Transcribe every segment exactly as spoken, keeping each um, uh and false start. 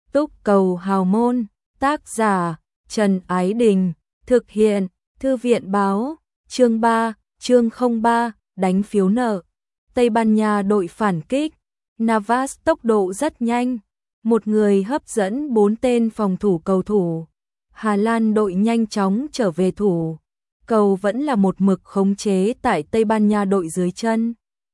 Túc cầu hào môn, tác giả, Trần Ái Đình, thực hiện, Thư viện báo, chương ba, chương không ba, đánh phiếu nợ. Tây Ban Nha đội phản kích, Navas tốc độ rất nhanh, một người hấp dẫn bốn tên phòng thủ cầu thủ. Hà Lan đội nhanh chóng trở về thủ, cầu vẫn là một mực khống chế tại Tây Ban Nha đội dưới chân.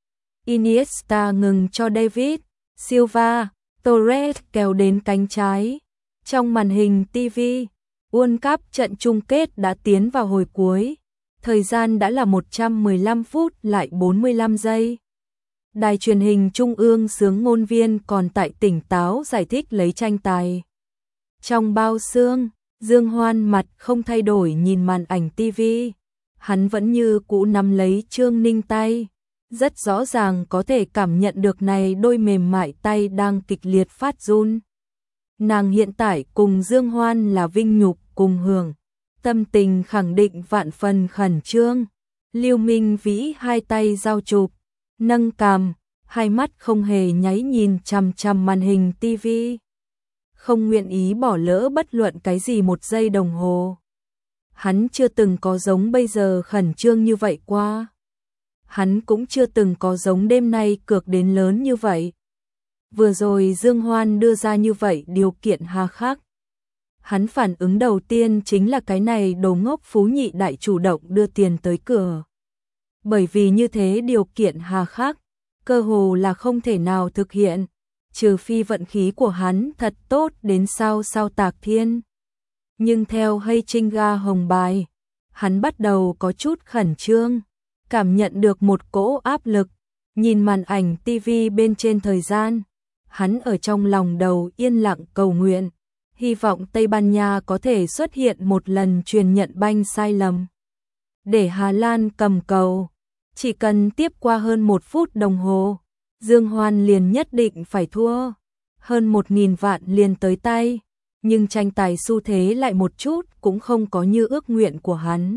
Iniesta ngừng cho David Silva, Torres kéo đến cánh trái. Trong màn hình ti vi, World Cup trận chung kết đã tiến vào hồi cuối. Thời gian đã là một trăm mười lăm phút lại bốn mươi lăm giây. Đài truyền hình trung ương xướng ngôn viên còn tại tỉnh táo giải thích lấy tranh tài. Trong bao xương, Dương Hoan mặt không thay đổi nhìn màn ảnh ti vi. Hắn vẫn như cũ nắm lấy Trương Ninh tay. Rất rõ ràng có thể cảm nhận được này đôi mềm mại tay đang kịch liệt phát run. Nàng hiện tại cùng Dương Hoan là vinh nhục cùng hưởng. Tâm tình khẳng định vạn phần khẩn trương. Lưu Minh Vĩ hai tay giao chụp, nâng cằm, hai mắt không hề nháy nhìn chằm chằm màn hình ti vi. Không nguyện ý bỏ lỡ bất luận cái gì một giây đồng hồ. Hắn chưa từng có giống bây giờ khẩn trương như vậy qua. Hắn cũng chưa từng có giống đêm nay cược đến lớn như vậy. Vừa rồi Dương Hoan đưa ra như vậy điều kiện hà khắc. Hắn phản ứng đầu tiên chính là cái này đồ ngốc Phú Nhị đại chủ động đưa tiền tới cửa. Bởi vì như thế điều kiện hà khắc, cơ hồ là không thể nào thực hiện, trừ phi vận khí của hắn thật tốt đến sao sao tạc thiên. Nhưng theo hay trinh ga hồng bài, hắn bắt đầu có chút khẩn trương, cảm nhận được một cỗ áp lực, nhìn màn ảnh ti vi bên trên thời gian. Hắn ở trong lòng đầu yên lặng cầu nguyện, hy vọng Tây Ban Nha có thể xuất hiện một lần truyền nhận banh sai lầm. Để Hà Lan cầm cầu, chỉ cần tiếp qua hơn một phút đồng hồ, Dương Hoan liền nhất định phải thua. Hơn một nghìn vạn liền tới tay, nhưng tranh tài xu thế lại một chút cũng không có như ước nguyện của hắn.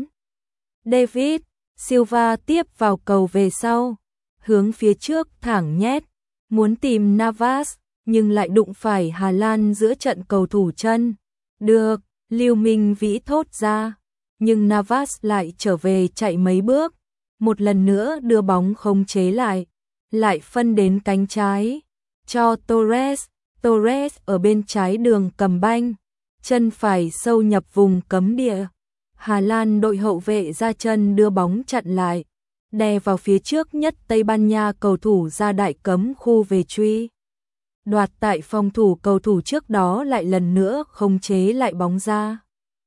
David Silva tiếp vào cầu về sau, hướng phía trước thẳng nhét, muốn tìm Navas, nhưng lại đụng phải Hà Lan giữa trận cầu thủ chân. Được, Lưu Minh Vĩ thốt ra, nhưng Navas lại trở về chạy mấy bước, một lần nữa đưa bóng khống chế lại, lại phân đến cánh trái, cho Torres. Torres ở bên trái đường cầm banh, chân phải sâu nhập vùng cấm địa. Hà Lan đội hậu vệ ra chân đưa bóng chặn lại, đè vào phía trước nhất Tây Ban Nha cầu thủ ra đại cấm khu về truy. Đoạt tại phòng thủ cầu thủ trước đó lại lần nữa khống chế lại bóng ra.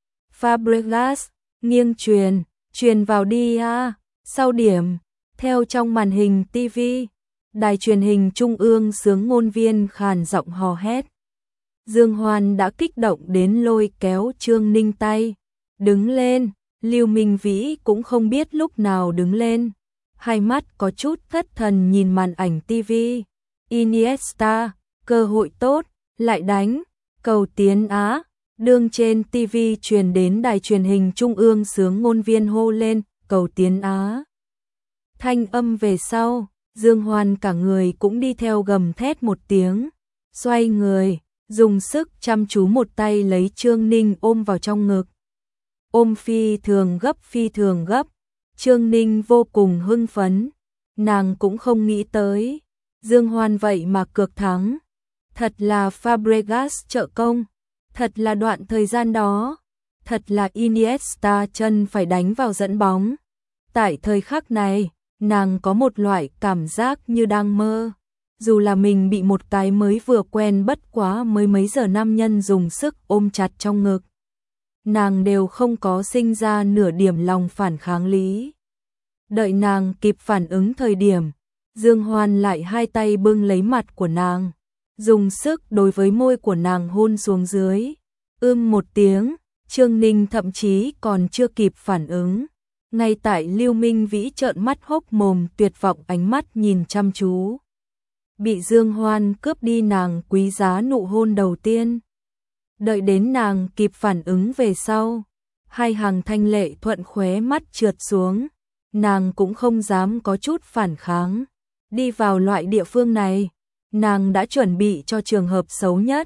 Fabregas nghiêng truyền, truyền vào đi a, sau điểm, theo trong màn hình ti vi, đài truyền hình trung ương xướng ngôn viên khàn giọng hò hét. Dương Hoan đã kích động đến lôi kéo Trương Ninh tay. Đứng lên, Lưu Minh Vĩ cũng không biết lúc nào đứng lên. Hai mắt có chút thất thần nhìn màn ảnh ti vi. Iniesta, cơ hội tốt, lại đánh, cầu tiến Á. Đương trên ti vi truyền đến đài truyền hình trung ương xướng ngôn viên hô lên, cầu tiến Á. Thanh âm về sau, Dương Hoan cả người cũng đi theo gầm thét một tiếng. Xoay người, dùng sức chăm chú một tay lấy Trương Ninh ôm vào trong ngực. Ôm phi thường gấp phi thường gấp, Trương Ninh vô cùng hưng phấn, nàng cũng không nghĩ tới, Dương Hoan vậy mà cược thắng, thật là Fabregas trợ công, thật là đoạn thời gian đó, thật là Iniesta chân phải đánh vào dẫn bóng. Tại thời khắc này, nàng có một loại cảm giác như đang mơ, dù là mình bị một cái mới vừa quen bất quá mới mấy giờ nam nhân dùng sức ôm chặt trong ngực. Nàng đều không có sinh ra nửa điểm lòng phản kháng lý. Đợi nàng kịp phản ứng thời điểm, Dương Hoan lại hai tay bưng lấy mặt của nàng, dùng sức đối với môi của nàng hôn xuống dưới. Ưm một tiếng, Trương Ninh thậm chí còn chưa kịp phản ứng. Ngay tại Lưu Minh Vĩ trợn mắt hốc mồm tuyệt vọng ánh mắt nhìn chăm chú. Bị Dương Hoan cướp đi nàng quý giá nụ hôn đầu tiên. Đợi đến nàng kịp phản ứng về sau, hai hàng thanh lệ thuận khóe mắt trượt xuống, nàng cũng không dám có chút phản kháng. Đi vào loại địa phương này, nàng đã chuẩn bị cho trường hợp xấu nhất,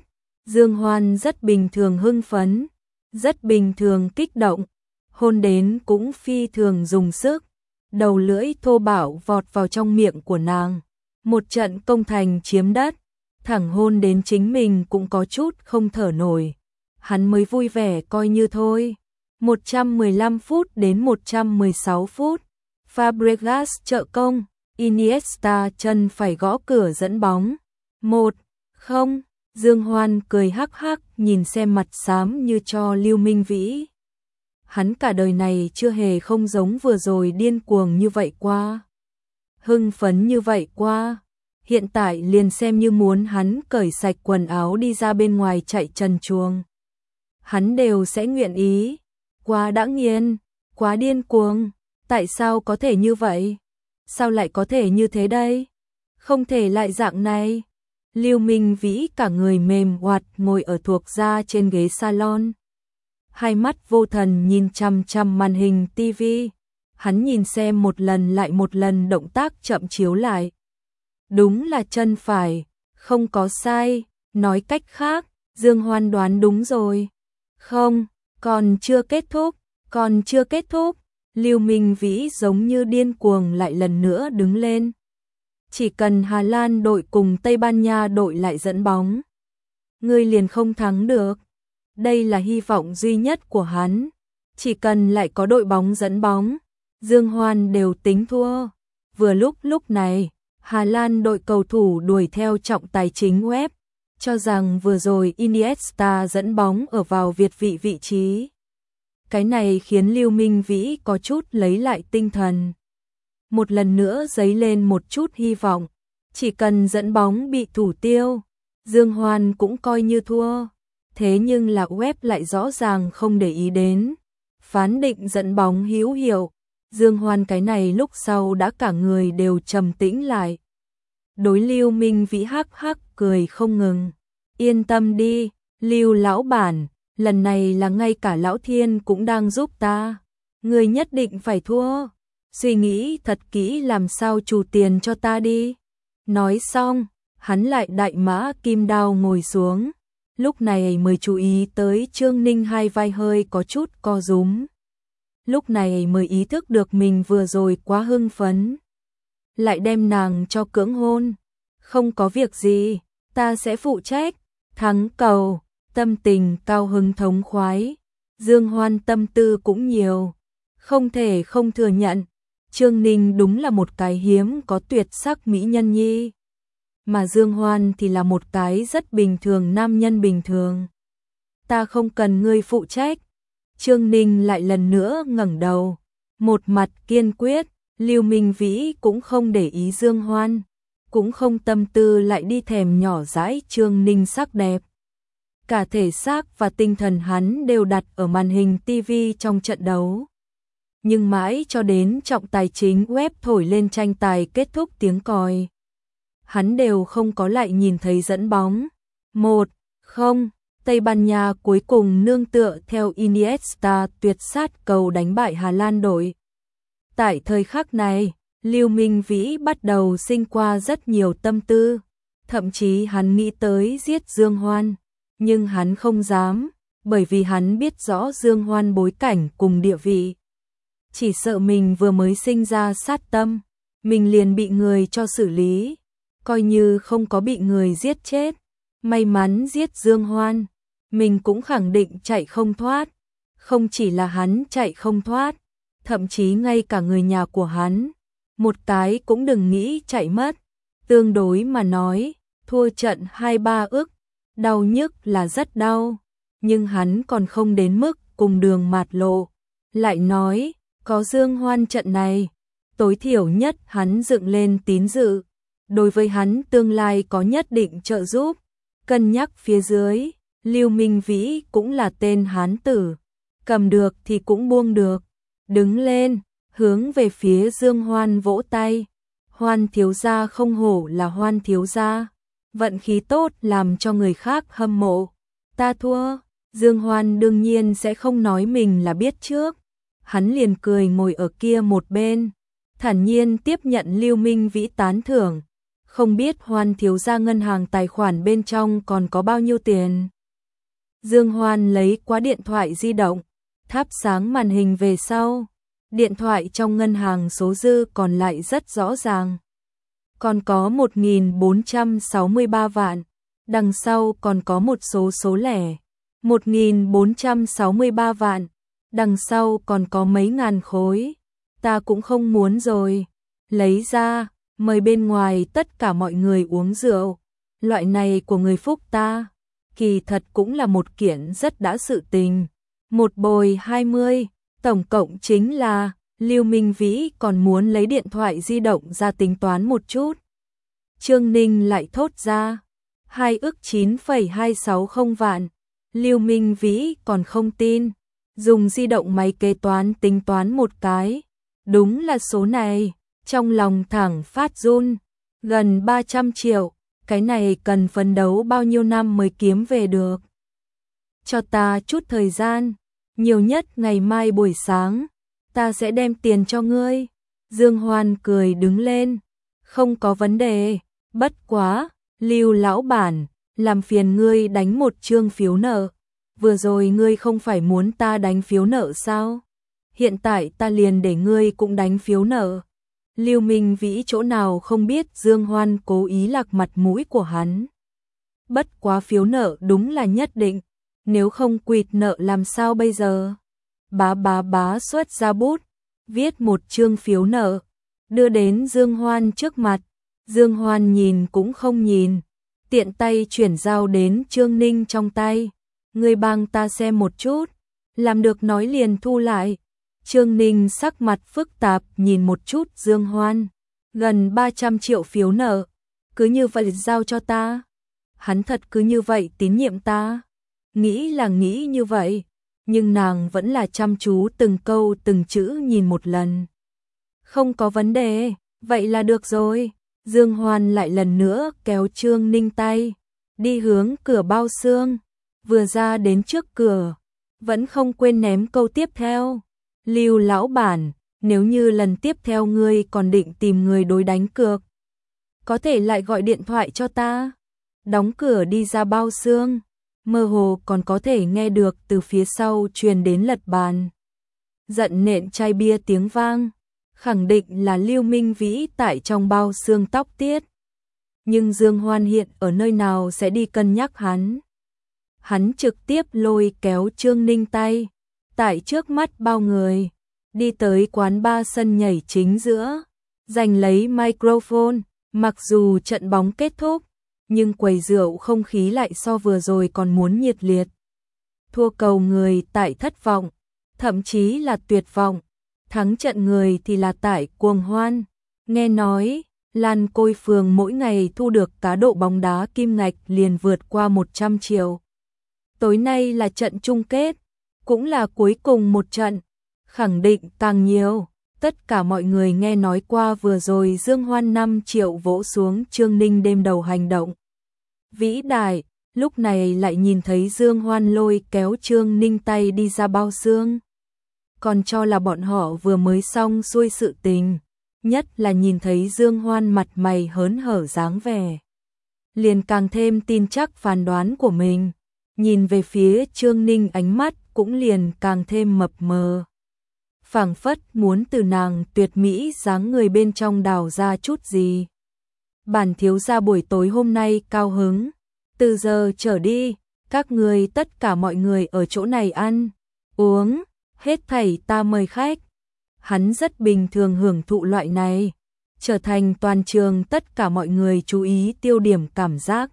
Dương Hoan rất bình thường hưng phấn, rất bình thường kích động, hôn đến cũng phi thường dùng sức, đầu lưỡi thô bạo vọt vào trong miệng của nàng, một trận công thành chiếm đất, thẳng hôn đến chính mình cũng có chút không thở nổi. Hắn mới vui vẻ coi như thôi. một trăm mười lăm phút đến một trăm mười sáu phút, Fabregas trợ công, Iniesta chân phải gõ cửa dẫn bóng. một không, Dương Hoan cười hắc hắc nhìn xem mặt xám như cho Lưu Minh Vĩ. Hắn cả đời này chưa hề không giống vừa rồi điên cuồng như vậy qua. Hưng phấn như vậy qua. Hiện tại liền xem như muốn hắn cởi sạch quần áo đi ra bên ngoài chạy trần truồng. Hắn đều sẽ nguyện ý. Quá đã nghiền, quá điên cuồng. Tại sao có thể như vậy? Sao lại có thể như thế đây? Không thể lại dạng này. Lưu Minh Vĩ cả người mềm oặt ngồi ở thuộc ra trên ghế salon. Hai mắt vô thần nhìn chằm chằm màn hình tivi. Hắn nhìn xem một lần lại một lần động tác chậm chiếu lại. Đúng là chân phải, không có sai, nói cách khác, Dương Hoan đoán đúng rồi. Không, còn chưa kết thúc, còn chưa kết thúc. Lưu Minh Vĩ giống như điên cuồng lại lần nữa đứng lên. Chỉ cần Hà Lan đội cùng Tây Ban Nha đội lại dẫn bóng, ngươi liền không thắng được. Đây là hy vọng duy nhất của hắn. Chỉ cần lại có đội bóng dẫn bóng, Dương Hoan đều tính thua. Vừa lúc lúc này, Hà Lan đội cầu thủ đuổi theo trọng tài chính web, cho rằng vừa rồi Iniesta dẫn bóng ở vào việt vị vị trí. Cái này khiến Lưu Minh Vĩ có chút lấy lại tinh thần. Một lần nữa dấy lên một chút hy vọng, chỉ cần dẫn bóng bị thủ tiêu, Dương Hoan cũng coi như thua. Thế nhưng là web lại rõ ràng không để ý đến. Phán định dẫn bóng hữu hiệu, Dương Hoan cái này lúc sau đã cả người đều trầm tĩnh lại. Đối Lưu Minh Vĩ hắc hắc cười không ngừng. Yên tâm đi, Lưu lão bản, lần này là ngay cả lão thiên cũng đang giúp ta. Người nhất định phải thua. Suy nghĩ thật kỹ làm sao trù tiền cho ta đi. Nói xong, hắn lại đại mã kim đao ngồi xuống. Lúc này mới chú ý tới Trương Ninh hai vai hơi có chút co rúm. Lúc này mới ý thức được mình vừa rồi quá hưng phấn. Lại đem nàng cho cưỡng hôn. Không có việc gì, ta sẽ phụ trách. Thắng cầu, tâm tình cao hứng thống khoái. Dương Hoan tâm tư cũng nhiều. Không thể không thừa nhận, Trương Ninh đúng là một cái hiếm có tuyệt sắc mỹ nhân nhi. Mà Dương Hoan thì là một cái rất bình thường nam nhân bình thường. Ta không cần ngươi phụ trách. Trương Ninh lại lần nữa ngẩng đầu, một mặt kiên quyết. Lưu Minh Vĩ cũng không để ý Dương Hoan, cũng không tâm tư lại đi thèm nhỏ dãi Trương Ninh sắc đẹp. Cả thể xác và tinh thần hắn đều đặt ở màn hình tivi trong trận đấu. Nhưng mãi cho đến trọng tài chính web thổi lên tranh tài kết thúc tiếng còi, hắn đều không có lại nhìn thấy dẫn bóng. một không, Tây Ban Nha cuối cùng nương tựa theo Iniesta tuyệt sát cầu đánh bại Hà Lan đội. Tại thời khắc này, Lưu Minh Vĩ bắt đầu sinh qua rất nhiều tâm tư, thậm chí hắn nghĩ tới giết Dương Hoan, nhưng hắn không dám, bởi vì hắn biết rõ Dương Hoan bối cảnh cùng địa vị. Chỉ sợ mình vừa mới sinh ra sát tâm, mình liền bị người cho xử lý, coi như không có bị người giết chết, may mắn giết Dương Hoan, mình cũng khẳng định chạy không thoát, không chỉ là hắn chạy không thoát, thậm chí ngay cả người nhà của hắn, một cái cũng đừng nghĩ chạy mất. Tương đối mà nói, thua trận hai ba ức, đau nhức là rất đau, nhưng hắn còn không đến mức cùng đường mạt lộ. Lại nói, có Dương Hoan trận này, tối thiểu nhất hắn dựng lên tín dự, đối với hắn tương lai có nhất định trợ giúp. Cân nhắc phía dưới, Lưu Minh Vĩ cũng là tên hán tử, cầm được thì cũng buông được. Đứng lên, hướng về phía Dương Hoan vỗ tay. Hoan thiếu gia không hổ là Hoan thiếu gia, vận khí tốt làm cho người khác hâm mộ. Ta thua. Dương Hoan đương nhiên sẽ không nói mình là biết trước. Hắn liền cười ngồi ở kia một bên, thản nhiên tiếp nhận Lưu Minh Vĩ tán thưởng. Không biết Hoan thiếu gia ngân hàng tài khoản bên trong còn có bao nhiêu tiền. Dương Hoan lấy qua điện thoại di động, thắp sáng màn hình về sau. Điện thoại trong ngân hàng số dư còn lại rất rõ ràng. Còn có một nghìn bốn trăm sáu mươi ba vạn. Đằng sau còn có một số số lẻ. một nghìn bốn trăm sáu mươi ba vạn. Đằng sau còn có mấy ngàn khối. Ta cũng không muốn rồi. Lấy ra, mời bên ngoài tất cả mọi người uống rượu. Loại này của người Phúc ta, kỳ thật cũng là một kiện rất đã sự tình. Một bồi hai mươi, tổng cộng chính là, Lưu Minh Vĩ còn muốn lấy điện thoại di động ra tính toán một chút. Trương Ninh lại thốt ra, hai ức chín phẩy hai sáu không vạn. Lưu Minh Vĩ còn không tin, dùng di động máy kế toán tính toán một cái. Đúng là số này, trong lòng thẳng phát run, gần ba trăm triệu, cái này cần phấn đấu bao nhiêu năm mới kiếm về được. Cho ta chút thời gian, nhiều nhất ngày mai buổi sáng, ta sẽ đem tiền cho ngươi. Dương Hoan cười đứng lên, không có vấn đề, bất quá, Lưu lão bản, làm phiền ngươi đánh một chương phiếu nợ. Vừa rồi ngươi không phải muốn ta đánh phiếu nợ sao? Hiện tại ta liền để ngươi cũng đánh phiếu nợ. Lưu Minh Vĩ chỗ nào không biết Dương Hoan cố ý lạc mặt mũi của hắn. Bất quá phiếu nợ đúng là nhất định, nếu không quỵt nợ làm sao bây giờ? Bá bá bá xuất ra bút, viết một chương phiếu nợ, đưa đến Dương Hoan trước mặt. Dương Hoan nhìn cũng không nhìn, tiện tay chuyển giao đến Trương Ninh trong tay. Ngươi bang ta xem một chút, làm được nói liền thu lại. Trương Ninh sắc mặt phức tạp nhìn một chút Dương Hoan, gần ba trăm triệu phiếu nợ, cứ như vậy giao cho ta. Hắn thật cứ như vậy tín nhiệm ta. Nghĩ là nghĩ như vậy, nhưng nàng vẫn là chăm chú từng câu từng chữ nhìn một lần. Không có vấn đề, vậy là được rồi. Dương Hoan lại lần nữa kéo Trương Ninh tay, đi hướng cửa bao xương. Vừa ra đến trước cửa, vẫn không quên ném câu tiếp theo. Lưu lão bản, nếu như lần tiếp theo ngươi còn định tìm người đối đánh cược, có thể lại gọi điện thoại cho ta. Đóng cửa đi ra bao xương, mơ hồ còn có thể nghe được từ phía sau truyền đến lật bàn. Giận nện chai bia tiếng vang, khẳng định là Lưu Minh Vĩ tại trong bao xương tóc tiết. Nhưng Dương Hoan hiện ở nơi nào sẽ đi cân nhắc hắn. Hắn trực tiếp lôi kéo Trương Ninh tay, tại trước mắt bao người, đi tới quán bar sân nhảy chính giữa, giành lấy microphone. Mặc dù trận bóng kết thúc, nhưng quầy rượu không khí lại so vừa rồi còn muốn nhiệt liệt. Thua cầu người tại thất vọng, thậm chí là tuyệt vọng, thắng trận người thì là tại cuồng hoan. Nghe nói, Lan Côi Phường mỗi ngày thu được cá độ bóng đá kim ngạch liền vượt qua một trăm triệu. Tối nay là trận chung kết, cũng là cuối cùng một trận, khẳng định càng nhiều. Tất cả mọi người nghe nói qua vừa rồi Dương Hoan năm triệu vỗ xuống Trương Ninh đêm đầu hành động vĩ đại, lúc này lại nhìn thấy Dương Hoan lôi kéo Trương Ninh tay đi ra bao xương. Còn cho là bọn họ vừa mới xong xuôi sự tình, nhất là nhìn thấy Dương Hoan mặt mày hớn hở dáng vẻ, liền càng thêm tin chắc phán đoán của mình. Nhìn về phía Trương Ninh ánh mắt cũng liền càng thêm mập mờ, phảng phất muốn từ nàng tuyệt mỹ dáng người bên trong đào ra chút gì. Bản thiếu gia buổi tối hôm nay cao hứng, từ giờ trở đi, các người tất cả mọi người ở chỗ này ăn, uống, hết thảy ta mời khách. Hắn rất bình thường hưởng thụ loại này, trở thành toàn trường tất cả mọi người chú ý tiêu điểm cảm giác.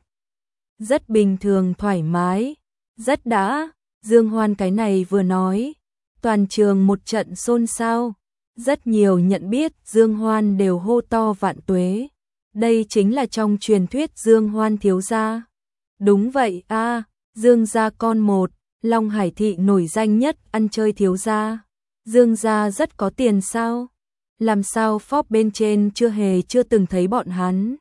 Rất bình thường thoải mái, rất đã. Dương Hoan cái này vừa nói, toàn trường một trận xôn xao, rất nhiều nhận biết Dương Hoan đều hô to vạn tuế. Đây chính là trong truyền thuyết Dương Hoan thiếu gia. Đúng vậy a, à, Dương gia con một, Long Hải thị nổi danh nhất ăn chơi thiếu gia. Dương gia rất có tiền sao? Làm sao Forbes bên trên chưa hề chưa từng thấy bọn hắn?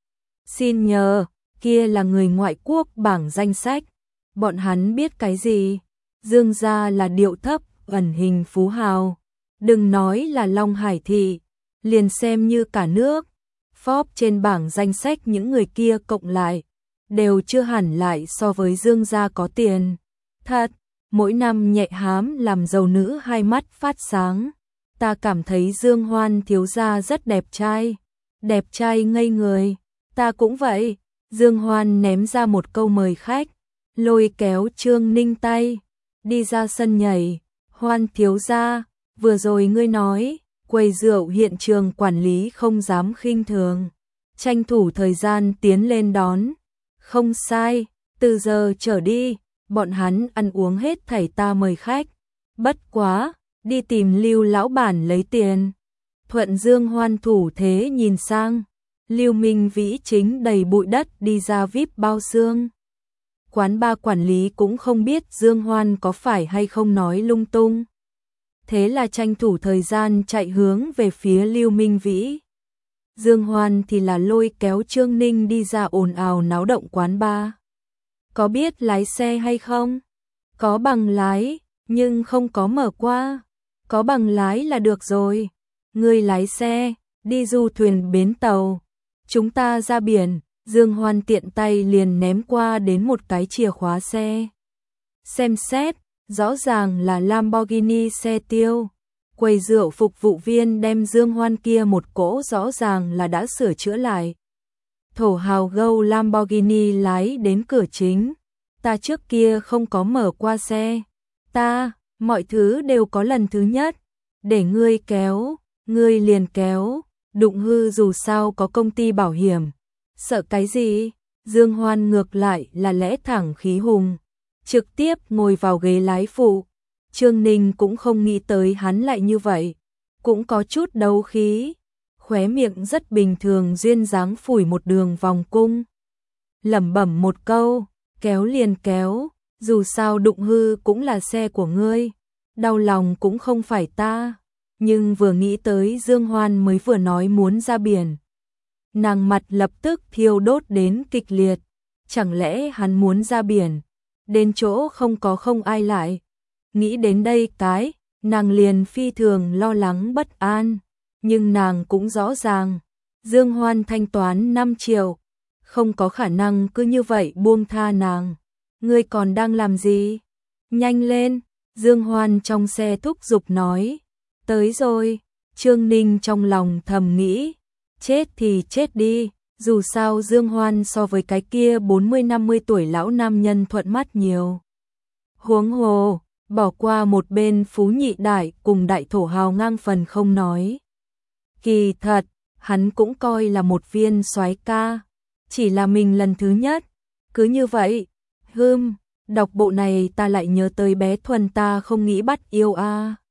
Xin nhờ, kia là người ngoại quốc bảng danh sách. Bọn hắn biết cái gì? Dương gia là điệu thấp, ẩn hình phú hào. Đừng nói là Long Hải thị, liền xem như cả nước. Forbes trên bảng danh sách những người kia cộng lại, đều chưa hẳn lại so với Dương gia có tiền. Thật, mỗi năm nhẹ hám làm giàu nữ hai mắt phát sáng. Ta cảm thấy Dương Hoan thiếu gia rất đẹp trai. Đẹp trai ngây người. Ta cũng vậy. Dương Hoan ném ra một câu mời khách, lôi kéo Trương Ninh tay, đi ra sân nhảy. Hoan thiếu gia, vừa rồi ngươi nói, quầy rượu hiện trường quản lý không dám khinh thường. Tranh thủ thời gian tiến lên đón. Không sai, từ giờ trở đi, bọn hắn ăn uống hết thảy ta mời khách. Bất quá, đi tìm Lưu lão bản lấy tiền. Thuận Dương Hoan thủ thế nhìn sang, Lưu Minh Vĩ chính đầy bụi đất đi ra vi ai pi bao xương. Quán ba quản lý cũng không biết Dương Hoan có phải hay không nói lung tung. Thế là tranh thủ thời gian chạy hướng về phía Lưu Minh Vĩ. Dương Hoan thì là lôi kéo Trương Ninh đi ra ồn ào náo động quán ba. Có biết lái xe hay không? Có bằng lái, nhưng không có mở qua. Có bằng lái là được rồi. Ngươi lái xe, đi du thuyền bến tàu. Chúng ta ra biển. Dương Hoan tiện tay liền ném qua đến một cái chìa khóa xe. Xem xét, rõ ràng là Lamborghini xe tiêu. Quầy rượu phục vụ viên đem Dương Hoan kia một cỗ rõ ràng là đã sửa chữa lại. Thổ hào gâu Lamborghini lái đến cửa chính. Ta trước kia không có mở qua xe. Ta, mọi thứ đều có lần thứ nhất. Để ngươi kéo, ngươi liền kéo. Đụng hư dù sao có công ty bảo hiểm. Sợ cái gì? Dương Hoan ngược lại là lẽ thẳng khí hùng. Trực tiếp ngồi vào ghế lái phụ. Trương Ninh cũng không nghĩ tới hắn lại như vậy. Cũng có chút đấu khí. Khóe miệng rất bình thường duyên dáng phủi một đường vòng cung. Lẩm bẩm một câu, kéo liền kéo. Dù sao đụng hư cũng là xe của ngươi. Đau lòng cũng không phải ta. Nhưng vừa nghĩ tới Dương Hoan mới vừa nói muốn ra biển. Nàng mặt lập tức thiêu đốt đến kịch liệt. Chẳng lẽ hắn muốn ra biển? Đến chỗ không có không ai lại. Nghĩ đến đây cái, nàng liền phi thường lo lắng bất an. Nhưng nàng cũng rõ ràng, Dương Hoan thanh toán năm triệu. Không có khả năng cứ như vậy buông tha nàng. Ngươi còn đang làm gì? Nhanh lên, Dương Hoan trong xe thúc giục nói. Tới rồi, Trương Ninh trong lòng thầm nghĩ. Chết thì chết đi, dù sao Dương Hoan so với cái kia bốn mươi năm mươi tuổi lão nam nhân thuận mắt nhiều. Huống hồ, bỏ qua một bên Phú Nhị Đại cùng đại thổ hào ngang phần không nói. Kỳ thật, hắn cũng coi là một viên soái ca, chỉ là mình lần thứ nhất. Cứ như vậy, hưm, đọc bộ này ta lại nhớ tới bé Thuần ta không nghĩ bắt yêu a. À.